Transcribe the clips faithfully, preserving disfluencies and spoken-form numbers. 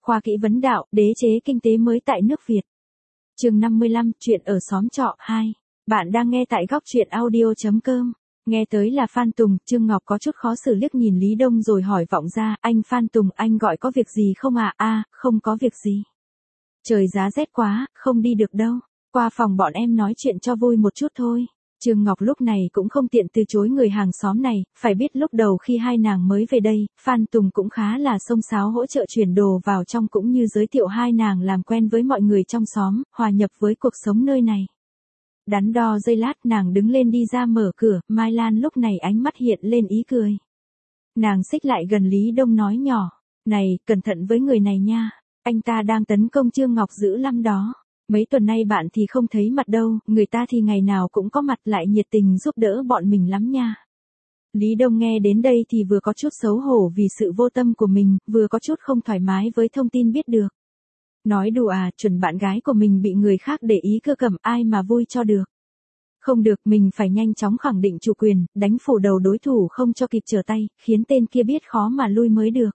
khoa kỹ vấn đạo, đế chế kinh tế mới tại nước Việt. Chương năm mươi lăm, chuyện ở xóm trọ hai. Bạn đang nghe tại góc truyện audio chấm com. Nghe tới là Phan Tùng, Trương Ngọc có chút khó xử liếc nhìn Lý Đông rồi hỏi vọng ra, anh Phan Tùng, anh gọi có việc gì không à? A, à, không có việc gì. Trời giá rét quá, không đi được đâu. Qua phòng bọn em nói chuyện cho vui một chút thôi. Trương Ngọc lúc này cũng không tiện từ chối người hàng xóm này, phải biết lúc đầu khi hai nàng mới về đây, Phan Tùng cũng khá là xông xáo hỗ trợ chuyển đồ vào trong cũng như giới thiệu hai nàng làm quen với mọi người trong xóm, hòa nhập với cuộc sống nơi này. Đắn đo giây lát nàng đứng lên đi ra mở cửa, Mai Lan lúc này ánh mắt hiện lên ý cười. Nàng xích lại gần Lý Đông nói nhỏ, này, cẩn thận với người này nha, anh ta đang tấn công Trương Ngọc dữ lắm đó. Mấy tuần nay bạn thì không thấy mặt đâu, người ta thì ngày nào cũng có mặt lại nhiệt tình giúp đỡ bọn mình lắm nha. Lý Đông nghe đến đây thì vừa có chút xấu hổ vì sự vô tâm của mình, vừa có chút không thoải mái với thông tin biết được. Nói đùa à, chuẩn bạn gái của mình bị người khác để ý cơ cầm, ai mà vui cho được. Không được, mình phải nhanh chóng khẳng định chủ quyền, đánh phủ đầu đối thủ không cho kịp trở tay, khiến tên kia biết khó mà lui mới được.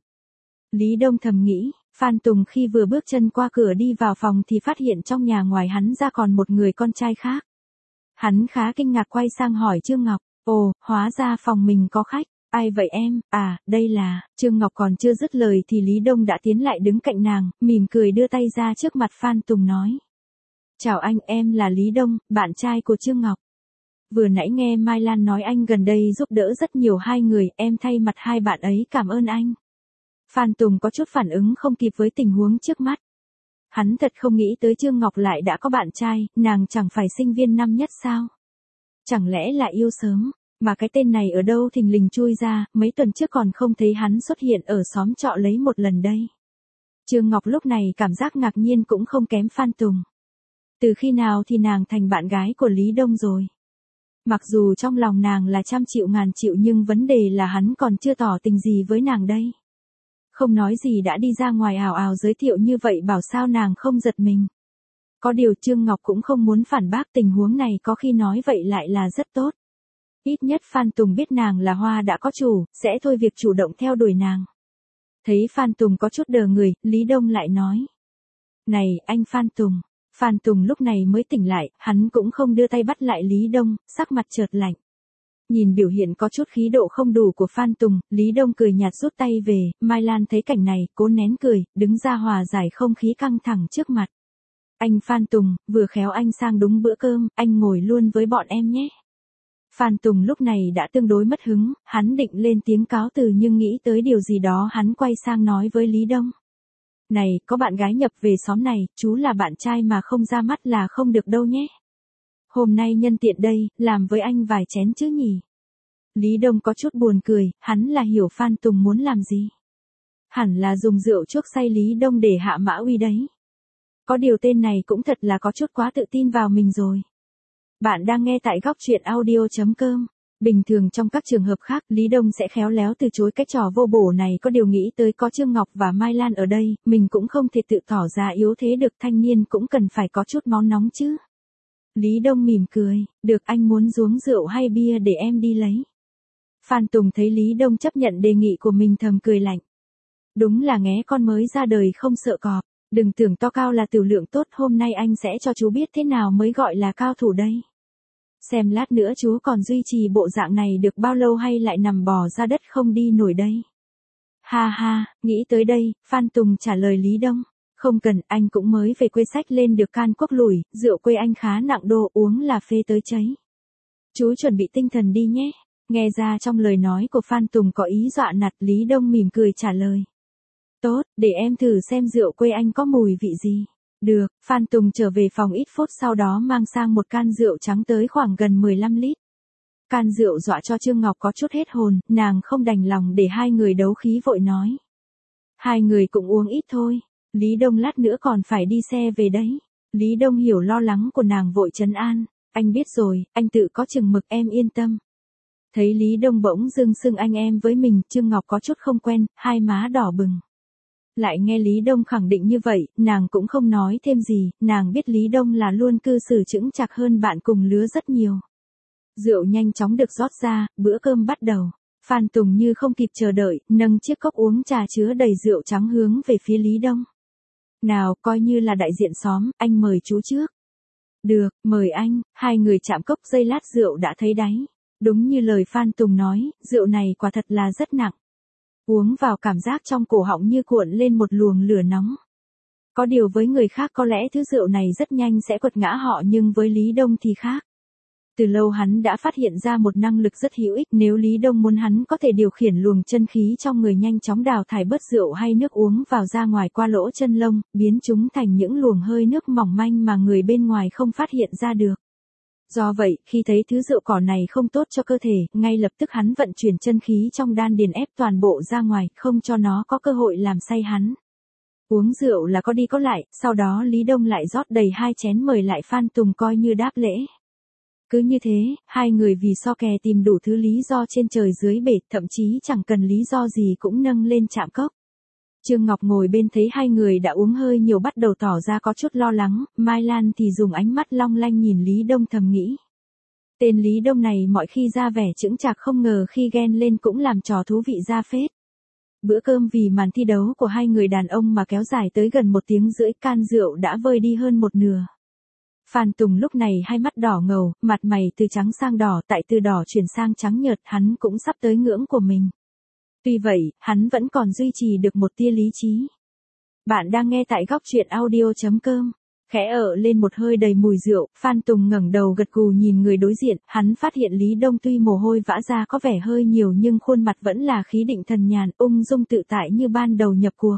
Lý Đông thầm nghĩ. Phan Tùng khi vừa bước chân qua cửa đi vào phòng thì phát hiện trong nhà ngoài hắn ra còn một người con trai khác. Hắn khá kinh ngạc quay sang hỏi Trương Ngọc, ồ, hóa ra phòng mình có khách, ai vậy em, à, đây là, Trương Ngọc còn chưa dứt lời thì Lý Đông đã tiến lại đứng cạnh nàng, mỉm cười đưa tay ra trước mặt Phan Tùng nói. Chào anh, em là Lý Đông, bạn trai của Trương Ngọc. Vừa nãy nghe Mai Lan nói anh gần đây giúp đỡ rất nhiều hai người, em thay mặt hai bạn ấy cảm ơn anh. Phan Tùng có chút phản ứng không kịp với tình huống trước mắt. Hắn thật không nghĩ tới Trương Ngọc lại đã có bạn trai, nàng chẳng phải sinh viên năm nhất sao? Chẳng lẽ là yêu sớm, mà cái tên này ở đâu thình lình chui ra, mấy tuần trước còn không thấy hắn xuất hiện ở xóm trọ lấy một lần đây. Trương Ngọc lúc này cảm giác ngạc nhiên cũng không kém Phan Tùng. Từ khi nào thì nàng thành bạn gái của Lý Đông rồi? Mặc dù trong lòng nàng là trăm triệu ngàn triệu nhưng vấn đề là hắn còn chưa tỏ tình gì với nàng đây. Không nói gì đã đi ra ngoài ào ào giới thiệu như vậy bảo sao nàng không giật mình. Có điều Trương Ngọc cũng không muốn phản bác tình huống này, có khi nói vậy lại là rất tốt. Ít nhất Phan Tùng biết nàng là hoa đã có chủ, sẽ thôi việc chủ động theo đuổi nàng. Thấy Phan Tùng có chút đờ người, Lý Đông lại nói. Này, anh Phan Tùng. Phan Tùng lúc này mới tỉnh lại, hắn cũng không đưa tay bắt lại Lý Đông, sắc mặt chợt lạnh. Nhìn biểu hiện có chút khí độ không đủ của Phan Tùng, Lý Đông cười nhạt rút tay về, Mai Lan thấy cảnh này, cố nén cười, đứng ra hòa giải không khí căng thẳng trước mặt. Anh Phan Tùng, vừa khéo anh sang đúng bữa cơm, anh ngồi luôn với bọn em nhé. Phan Tùng lúc này đã tương đối mất hứng, hắn định lên tiếng cáo từ nhưng nghĩ tới điều gì đó hắn quay sang nói với Lý Đông. Này, có bạn gái nhập về xóm này, chú là bạn trai mà không ra mắt là không được đâu nhé. Hôm nay nhân tiện đây, làm với anh vài chén chứ nhỉ? Lý Đông có chút buồn cười, hắn là hiểu Phan Tùng muốn làm gì. Hẳn là dùng rượu chuốc say Lý Đông để hạ mã uy đấy. Có điều tên này cũng thật là có chút quá tự tin vào mình rồi. Bạn đang nghe tại góc truyện audio chấm com. Bình thường trong các trường hợp khác, Lý Đông sẽ khéo léo từ chối cái trò vô bổ này, có điều nghĩ tới có Trương Ngọc và Mai Lan ở đây, mình cũng không thể tự tỏ ra yếu thế được, thanh niên cũng cần phải có chút máu nóng chứ. Lý Đông mỉm cười, được, anh muốn uống rượu hay bia để em đi lấy. Phan Tùng thấy Lý Đông chấp nhận đề nghị của mình thầm cười lạnh. Đúng là nghé con mới ra đời không sợ cọp, đừng tưởng to cao là tiểu lượng tốt, hôm nay anh sẽ cho chú biết thế nào mới gọi là cao thủ đây. Xem lát nữa chú còn duy trì bộ dạng này được bao lâu hay lại nằm bò ra đất không đi nổi đây. Ha ha, nghĩ tới đây, Phan Tùng trả lời Lý Đông. Không cần, anh cũng mới về quê xách lên được can quốc lủi, rượu quê anh khá nặng đô, uống là phê tới cháy. Chú chuẩn bị tinh thần đi nhé. Nghe ra trong lời nói của Phan Tùng có ý dọa nạt, Lý Đông mỉm cười trả lời. Tốt, để em thử xem rượu quê anh có mùi vị gì. Được, Phan Tùng trở về phòng ít phút sau đó mang sang một can rượu trắng tới khoảng gần mười lăm lít. Can rượu dọa cho Trương Ngọc có chút hết hồn, nàng không đành lòng để hai người đấu khí vội nói. Hai người cũng uống ít thôi, Lý Đông lát nữa còn phải đi xe về đấy. Lý Đông hiểu lo lắng của nàng vội trấn an, anh biết rồi, anh tự có chừng mực, em yên tâm. Thấy Lý Đông bỗng dưng xưng anh em với mình, Trương Ngọc có chút không quen, hai má đỏ bừng. Lại nghe Lý Đông khẳng định như vậy, nàng cũng không nói thêm gì, nàng biết Lý Đông là luôn cư xử chững chạc hơn bạn cùng lứa rất nhiều. Rượu nhanh chóng được rót ra, bữa cơm bắt đầu. Phan Tùng như không kịp chờ đợi, nâng chiếc cốc uống trà chứa đầy rượu trắng hướng về phía Lý Đông. Nào, coi như là đại diện xóm, anh mời chú trước. Được, mời anh. Hai người chạm cốc, giây lát rượu đã thấy đáy. Đúng như lời Phan Tùng nói, rượu này quả thật là rất nặng. Uống vào cảm giác trong cổ họng như cuộn lên một luồng lửa nóng. Có điều với người khác có lẽ thứ rượu này rất nhanh sẽ quật ngã họ, nhưng với Lý Đông thì khác. Từ lâu hắn đã phát hiện ra một năng lực rất hữu ích, nếu Lý Đông muốn hắn có thể điều khiển luồng chân khí trong người nhanh chóng đào thải bớt rượu hay nước uống vào ra ngoài qua lỗ chân lông, biến chúng thành những luồng hơi nước mỏng manh mà người bên ngoài không phát hiện ra được. Do vậy, khi thấy thứ rượu cỏ này không tốt cho cơ thể, ngay lập tức hắn vận chuyển chân khí trong đan điền ép toàn bộ ra ngoài, không cho nó có cơ hội làm say hắn. Uống rượu là có đi có lại, sau đó Lý Đông lại rót đầy hai chén mời lại Phan Tùng coi như đáp lễ. Cứ như thế, hai người vì so kè tìm đủ thứ lý do trên trời dưới bể, thậm chí chẳng cần lý do gì cũng nâng lên chạm cốc. Trương Ngọc ngồi bên thấy hai người đã uống hơi nhiều bắt đầu tỏ ra có chút lo lắng, Mai Lan thì dùng ánh mắt long lanh nhìn Lý Đông thầm nghĩ. Tên Lý Đông này mọi khi ra vẻ chững chạc, không ngờ khi ghen lên cũng làm trò thú vị ra phết. Bữa cơm vì màn thi đấu của hai người đàn ông mà kéo dài tới gần một tiếng rưỡi, can rượu đã vơi đi hơn một nửa. Phan Tùng lúc này hai mắt đỏ ngầu, mặt mày từ trắng sang đỏ, tại từ đỏ chuyển sang trắng nhợt, hắn cũng sắp tới ngưỡng của mình. Tuy vậy, hắn vẫn còn duy trì được một tia lý trí. Bạn đang nghe tại góc truyện audio chấm com. Khẽ ợ lên một hơi đầy mùi rượu, Phan Tùng ngẩng đầu gật gù nhìn người đối diện, hắn phát hiện Lý Đông tuy mồ hôi vã ra có vẻ hơi nhiều nhưng khuôn mặt vẫn là khí định thần nhàn, ung dung tự tại như ban đầu nhập cuộc.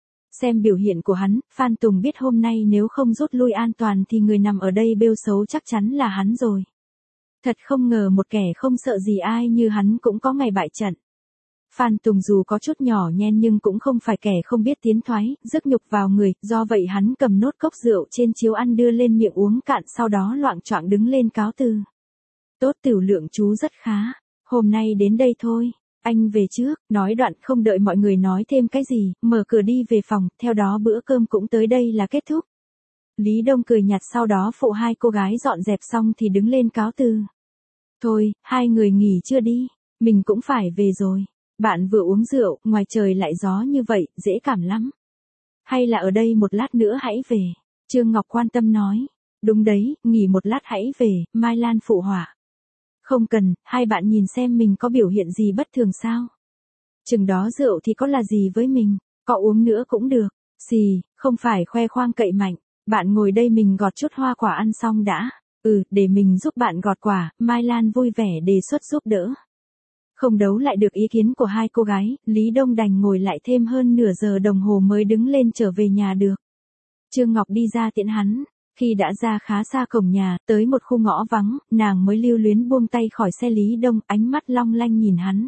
Xem biểu hiện của hắn, Phan Tùng biết hôm nay nếu không rút lui an toàn thì người nằm ở đây bêu xấu chắc chắn là hắn rồi. Thật không ngờ một kẻ không sợ gì ai như hắn cũng có ngày bại trận. Phan Tùng dù có chút nhỏ nhen nhưng cũng không phải kẻ không biết tiến thoái, rước nhục vào người, do vậy hắn cầm nốt cốc rượu trên chiếu ăn đưa lên miệng uống cạn, sau đó loạng choạng đứng lên cáo từ. Tốt, tiểu lượng chú rất khá, hôm nay đến đây thôi, anh về trước. Nói đoạn không đợi mọi người nói thêm cái gì, mở cửa đi về phòng, theo đó bữa cơm cũng tới đây là kết thúc. Lý Đông cười nhạt, sau đó phụ hai cô gái dọn dẹp xong thì đứng lên cáo từ. Thôi, hai người nghỉ chưa đi, mình cũng phải về rồi. Bạn vừa uống rượu, ngoài trời lại gió như vậy, dễ cảm lắm. Hay là ở đây một lát nữa hãy về. Trương Ngọc quan tâm nói. Đúng đấy, nghỉ một lát hãy về, Mai Lan phụ họa. Không cần, hai bạn nhìn xem mình có biểu hiện gì bất thường sao. Chừng đó rượu thì có là gì với mình, có uống nữa cũng được. Xì, không phải khoe khoang cậy mạnh. Bạn ngồi đây mình gọt chút hoa quả ăn xong đã. Ừ, để mình giúp bạn gọt quả, Mai Lan vui vẻ đề xuất giúp đỡ. Không đấu lại được ý kiến của hai cô gái, Lý Đông đành ngồi lại thêm hơn nửa giờ đồng hồ mới đứng lên trở về nhà được. Trương Ngọc đi ra tiễn hắn, khi đã ra khá xa cổng nhà, tới một khu ngõ vắng, nàng mới lưu luyến buông tay khỏi xe Lý Đông, ánh mắt long lanh nhìn hắn.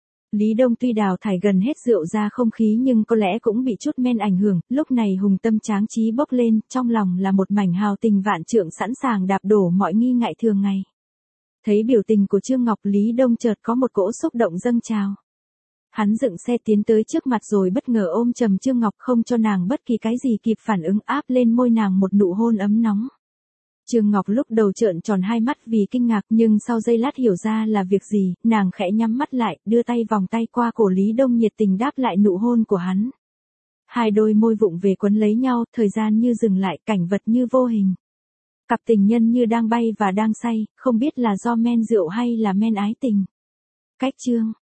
Lý Đông tuy đào thải gần hết rượu ra không khí nhưng có lẽ cũng bị chút men ảnh hưởng, lúc này hùng tâm tráng trí bốc lên, trong lòng là một mảnh hào tình vạn trượng sẵn sàng đạp đổ mọi nghi ngại thường ngày. Thấy biểu tình của Trương Ngọc, Lý Đông chợt có một cỗ xúc động dâng trào. Hắn dựng xe tiến tới trước mặt rồi bất ngờ ôm chầm Trương Ngọc, không cho nàng bất kỳ cái gì kịp phản ứng, áp lên môi nàng một nụ hôn ấm nóng. Trương Ngọc lúc đầu trợn tròn hai mắt vì kinh ngạc, nhưng sau giây lát hiểu ra là việc gì, nàng khẽ nhắm mắt lại, đưa tay vòng tay qua cổ Lý Đông nhiệt tình đáp lại nụ hôn của hắn. Hai đôi môi vụng về quấn lấy nhau, thời gian như dừng lại, cảnh vật như vô hình. Cặp tình nhân như đang bay và đang say, không biết là do men rượu hay là men ái tình. Cách chương